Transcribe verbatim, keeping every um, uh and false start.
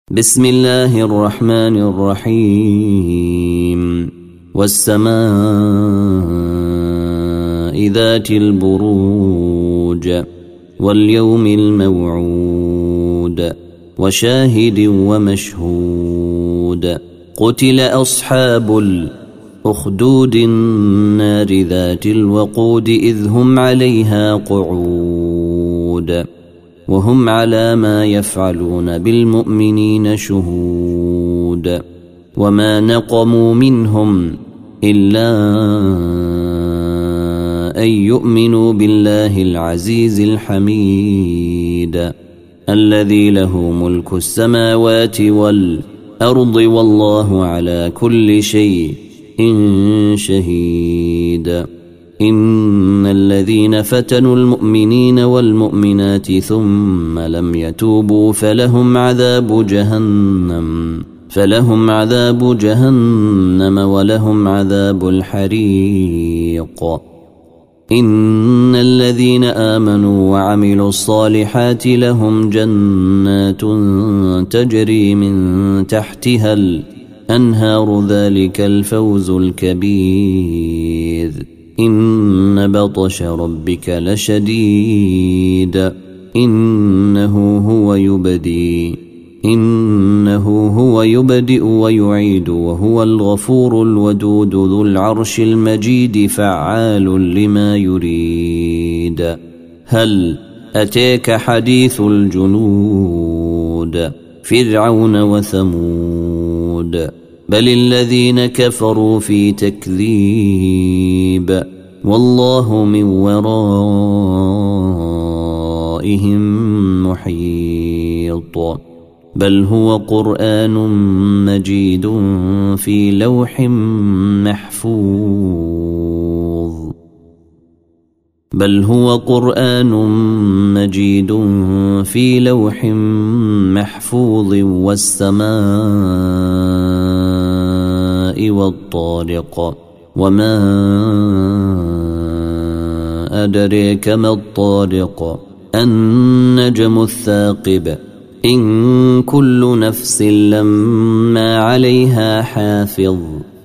بسم الله الرحمن الرحيم والسماء ذات البروج واليوم الموعود وشاهد ومشهود قتل أصحاب الأخدود النار ذات الوقود إذ هم عليها قعود وهم على ما يفعلون بالمؤمنين شهود وما نقموا منهم إلا أن يؤمنوا بالله العزيز الحميد الذي له ملك السماوات والأرض والله على كل شيء شهيد إن الذين فتنوا المؤمنين والمؤمنات ثم لم يتوبوا فلهم عذاب جهنم فلهم عذاب جهنم ولهم عذاب الحريق إن الذين آمنوا وعملوا الصالحات لهم جنات تجري من تحتها الأنهار ذلك الفوز الكبير إن بطش ربك لشديد إنه هو يبدي إنه هو يبدئ ويعيد وهو الغفور الودود ذو العرش المجيد فعال لما يريد هل أتاك حديث الجنود فرعون وثمود بل الذين كفروا في تكذيب والله من ورائهم محيط بل هو قرآن مجيد في لوح محفوظ بل هو قرآن مجيد في لوح محفوظ والسماء والطارق وما أدريك ما الطارق النجم الثاقب إن كل نفس لما عليها حافظ